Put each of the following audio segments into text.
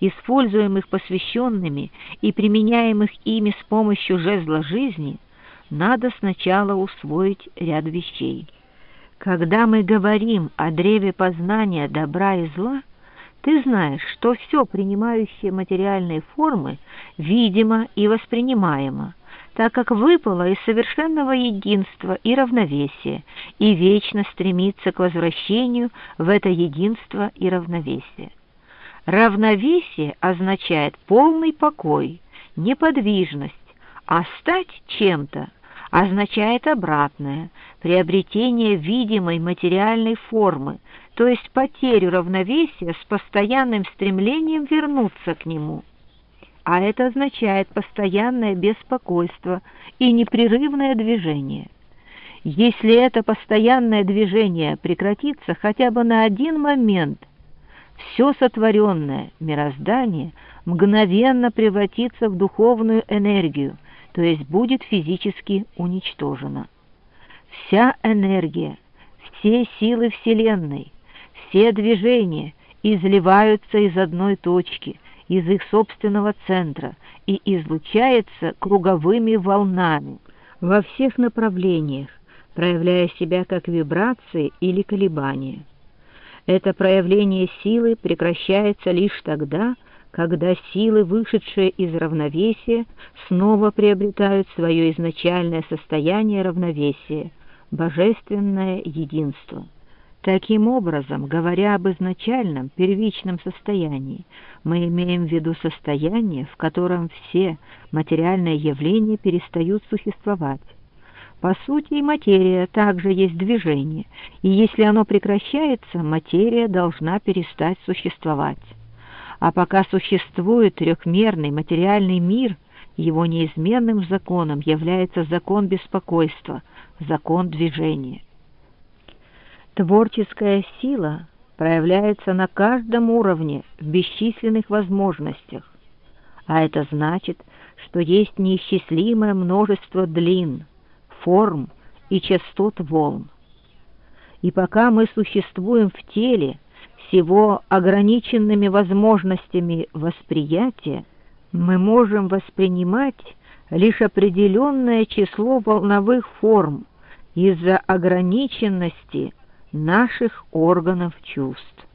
используемых посвященными и применяемых ими с помощью жезла жизни, надо сначала усвоить ряд вещей. Когда мы говорим о древе познания добра и зла, ты знаешь, что все, принимающее материальные формы, видимо и воспринимаемо, так как выпало из совершенного единства и равновесия, и вечно стремится к возвращению в это единство и равновесие. Равновесие означает полный покой, неподвижность, а стать чем-то означает обратное, приобретение видимой материальной формы, то есть потерю равновесия с постоянным стремлением вернуться к нему. А это означает постоянное беспокойство и непрерывное движение. Если это постоянное движение прекратится хотя бы на один момент, все сотворенное мироздание мгновенно превратится в духовную энергию, то есть будет физически уничтожено. Вся энергия, все силы Вселенной, все движения изливаются из одной точки, из их собственного центра, и излучается круговыми волнами во всех направлениях, проявляя себя как вибрации или колебания. Это проявление силы прекращается лишь тогда, когда силы, вышедшие из равновесия, снова приобретают свое изначальное состояние равновесия, божественное единство. Таким образом, говоря об изначальном, первичном состоянии, мы имеем в виду состояние, в котором все материальные явления перестают существовать. По сути, и материя также есть движение, и если оно прекращается, материя должна перестать существовать. А пока существует трехмерный материальный мир, его неизменным законом является закон беспокойства, закон движения. Творческая сила проявляется на каждом уровне в бесчисленных возможностях, а это значит, что есть неисчислимое множество длин, форм и частот волн. И пока мы существуем в теле, с его ограниченными возможностями восприятия, мы можем воспринимать лишь определенное число волновых форм из-за ограниченности наших органов чувств.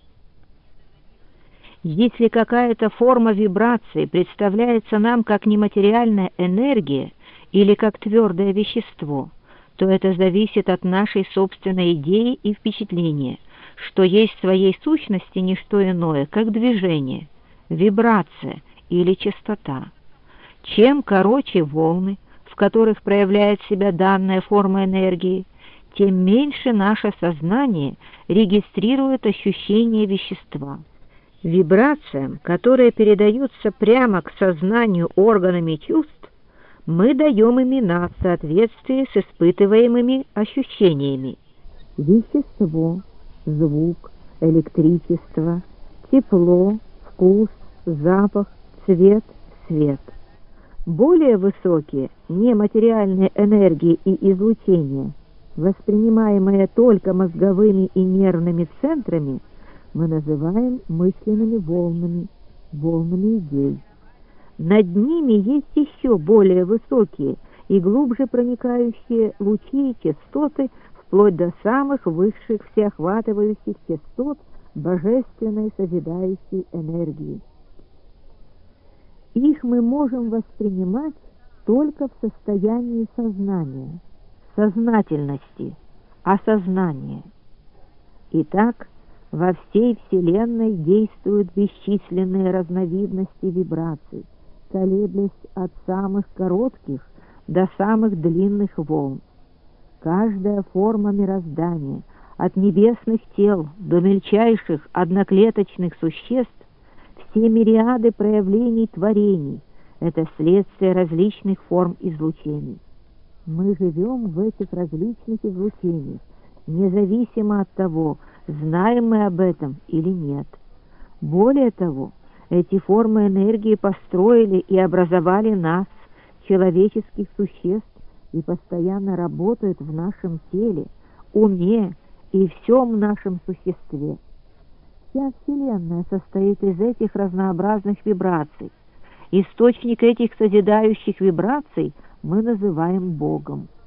Если какая-то форма вибрации представляется нам как нематериальная энергия или как твердое вещество, то это зависит от нашей собственной идеи и впечатления, что есть в своей сущности не что иное, как движение, вибрация или частота. Чем короче волны, в которых проявляет себя данная форма энергии, тем меньше наше сознание регистрирует ощущение вещества. Вибрациям, которые передаются прямо к сознанию органами чувств, мы даем имена в соответствии с испытываемыми ощущениями. Вещество, звук, электричество, тепло, вкус, запах, цвет, свет. Более высокие нематериальные энергии и излучения, воспринимаемые только мозговыми и нервными центрами, мы называем мысленными волнами, волнами идей. Над ними есть еще более высокие и глубже проникающие лучи и частоты, вплоть до самых высших всеохватывающих частот божественной созидающей энергии. Их мы можем воспринимать только в состоянии сознания, сознательности, осознания. Итак, во всей Вселенной действуют бесчисленные разновидности вибраций, колеблясь от самых коротких до самых длинных волн. Каждая форма мироздания, от небесных тел до мельчайших одноклеточных существ, все мириады проявлений творений — это следствие различных форм излучений. Мы живем в этих различных излучениях, независимо от того, знаем мы об этом или нет. Более того, эти формы энергии построили и образовали нас, человеческих существ, и постоянно работают в нашем теле, уме и всем нашем существе. Вся Вселенная состоит из этих разнообразных вибраций. Источник этих созидающих вибраций мы называем Богом.